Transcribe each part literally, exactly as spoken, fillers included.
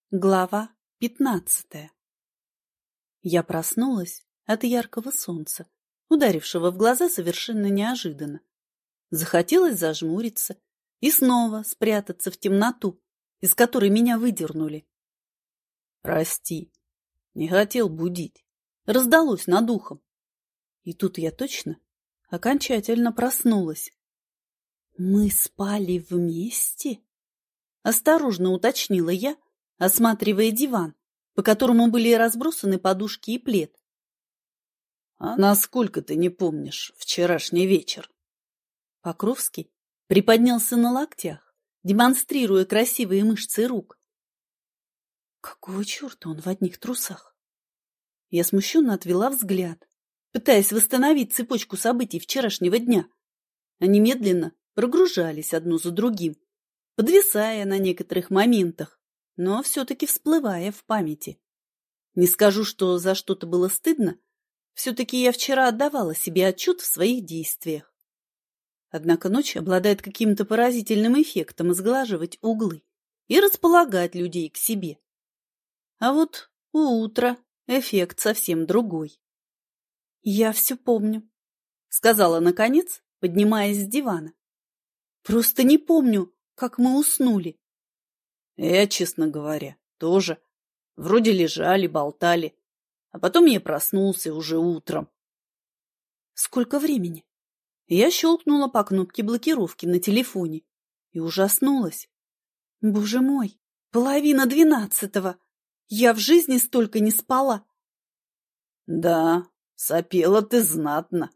Глава пятнадцатая. Я проснулась от яркого солнца, ударившего в глаза совершенно неожиданно. Захотелось зажмуриться и снова спрятаться в темноту, из которой меня выдернули. «Прости, не хотел будить», — раздалось над ухом. И тут я точно окончательно проснулась. «Мы спали вместе?» — осторожно уточнила я, осматривая диван, по которому были разбросаны подушки и плед. — А насколько ты не помнишь вчерашний вечер? Покровский приподнялся на локтях, демонстрируя красивые мышцы рук. Какого черта он в одних трусах? Я смущенно отвела взгляд, пытаясь восстановить цепочку событий вчерашнего дня. Они медленно прогружались одно за другим, подвисая на некоторых моментах, но все-таки всплывая в памяти. Не скажу, что за что-то было стыдно, все-таки я вчера отдавала себе отчет в своих действиях. Однако ночь обладает каким-то поразительным эффектом сглаживать углы и располагать людей к себе. А вот у утра эффект совсем другой. «Я все помню», — сказала наконец, поднимаясь с дивана. «Просто не помню, как мы уснули». Я, честно говоря, тоже. Вроде лежали, болтали. А потом я проснулся уже утром. Сколько времени? Я щелкнула по кнопке блокировки на телефоне и ужаснулась. Боже мой, половина двенадцатого. Я в жизни столько не спала. Да, сопела ты знатно.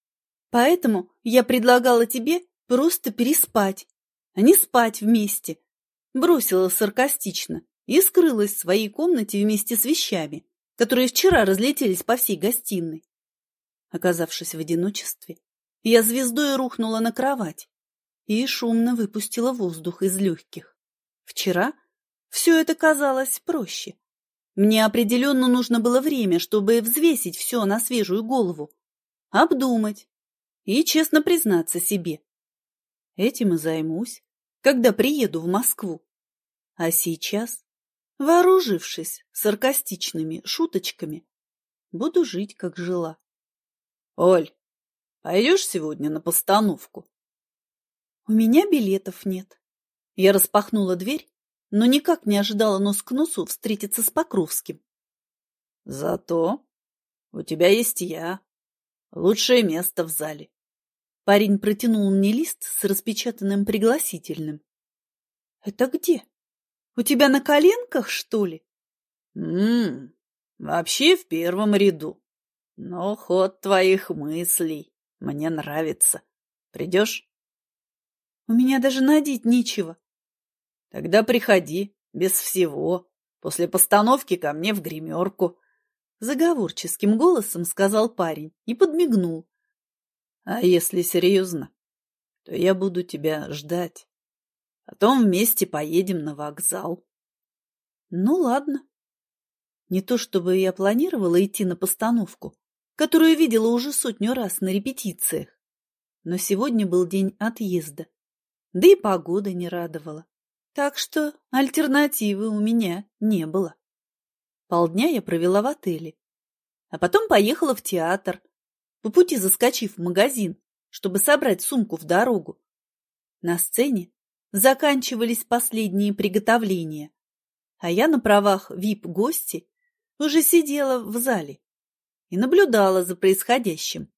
Поэтому я предлагала тебе просто переспать, а не спать вместе. Бросила саркастично и скрылась в своей комнате вместе с вещами, которые вчера разлетелись по всей гостиной. Оказавшись в одиночестве, я звездой рухнула на кровать и шумно выпустила воздух из легких. Вчера все это казалось проще. Мне определенно нужно было время, чтобы взвесить все на свежую голову, обдумать и честно признаться себе. Этим и займусь, когда приеду в Москву. А сейчас, вооружившись саркастичными шуточками, буду жить, как жила. — Оль, пойдешь сегодня на постановку? — У меня билетов нет. Я распахнула дверь, но никак не ожидала нос к носу встретиться с Покровским. — Зато у тебя есть я. Лучшее место в зале. Парень протянул мне лист с распечатанным пригласительным. — Это где? У тебя на коленках, что ли? М-м, вообще в первом ряду. Но ход твоих мыслей мне нравится. Придешь? У меня даже надеть нечего. Тогда приходи, без всего. После постановки ко мне в гримерку. Заговорческим голосом сказал парень и подмигнул. А если серьезно, то я буду тебя ждать. Потом вместе поедем на вокзал. Ну, ладно. Не то чтобы я планировала идти на постановку, которую видела уже сотню раз на репетициях, но сегодня был день отъезда, да и погода не радовала, так что альтернативы у меня не было. Полдня я провела в отеле, а потом поехала в театр, по пути заскочив в магазин, чтобы собрать сумку в дорогу. На сцене заканчивались последние приготовления, а я на правах вип-гости уже сидела в зале и наблюдала за происходящим.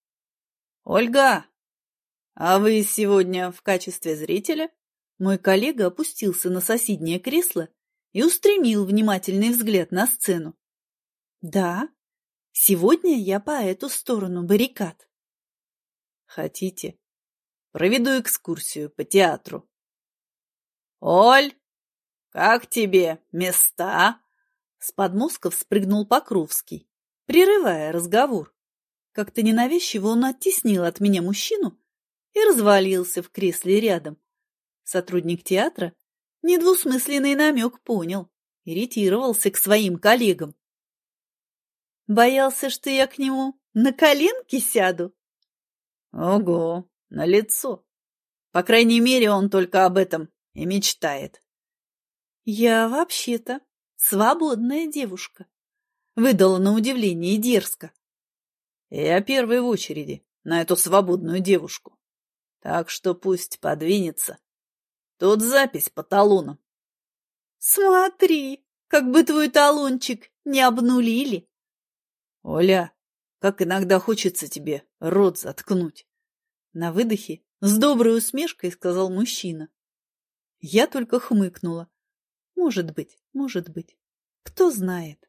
«Ольга, а вы сегодня в качестве зрителя?» Мой коллега опустился на соседнее кресло и устремил внимательный взгляд на сцену. «Да, сегодня я по эту сторону баррикад». «Хотите, проведу экскурсию по театру?» «Оль, как тебе места?» С подмостков спрыгнул Покровский, прерывая разговор. Как-то ненавязчиво он оттеснил от меня мужчину и развалился в кресле рядом. Сотрудник театра недвусмысленный намек понял, ирритировался к своим коллегам. Боялся, что я к нему на коленки сяду? Ого, на лицо. По крайней мере, он только об этом и мечтает. Я вообще-то свободная девушка. Выдала на удивление дерзко. Я первый в очереди на эту свободную девушку. Так что пусть подвинется. Тут запись по талонам. Смотри, как бы твой талончик не обнулили. Оля, как иногда хочется тебе рот заткнуть. На выдохе с доброй усмешкой сказал мужчина. Я только хмыкнула. Может быть, может быть. Кто знает.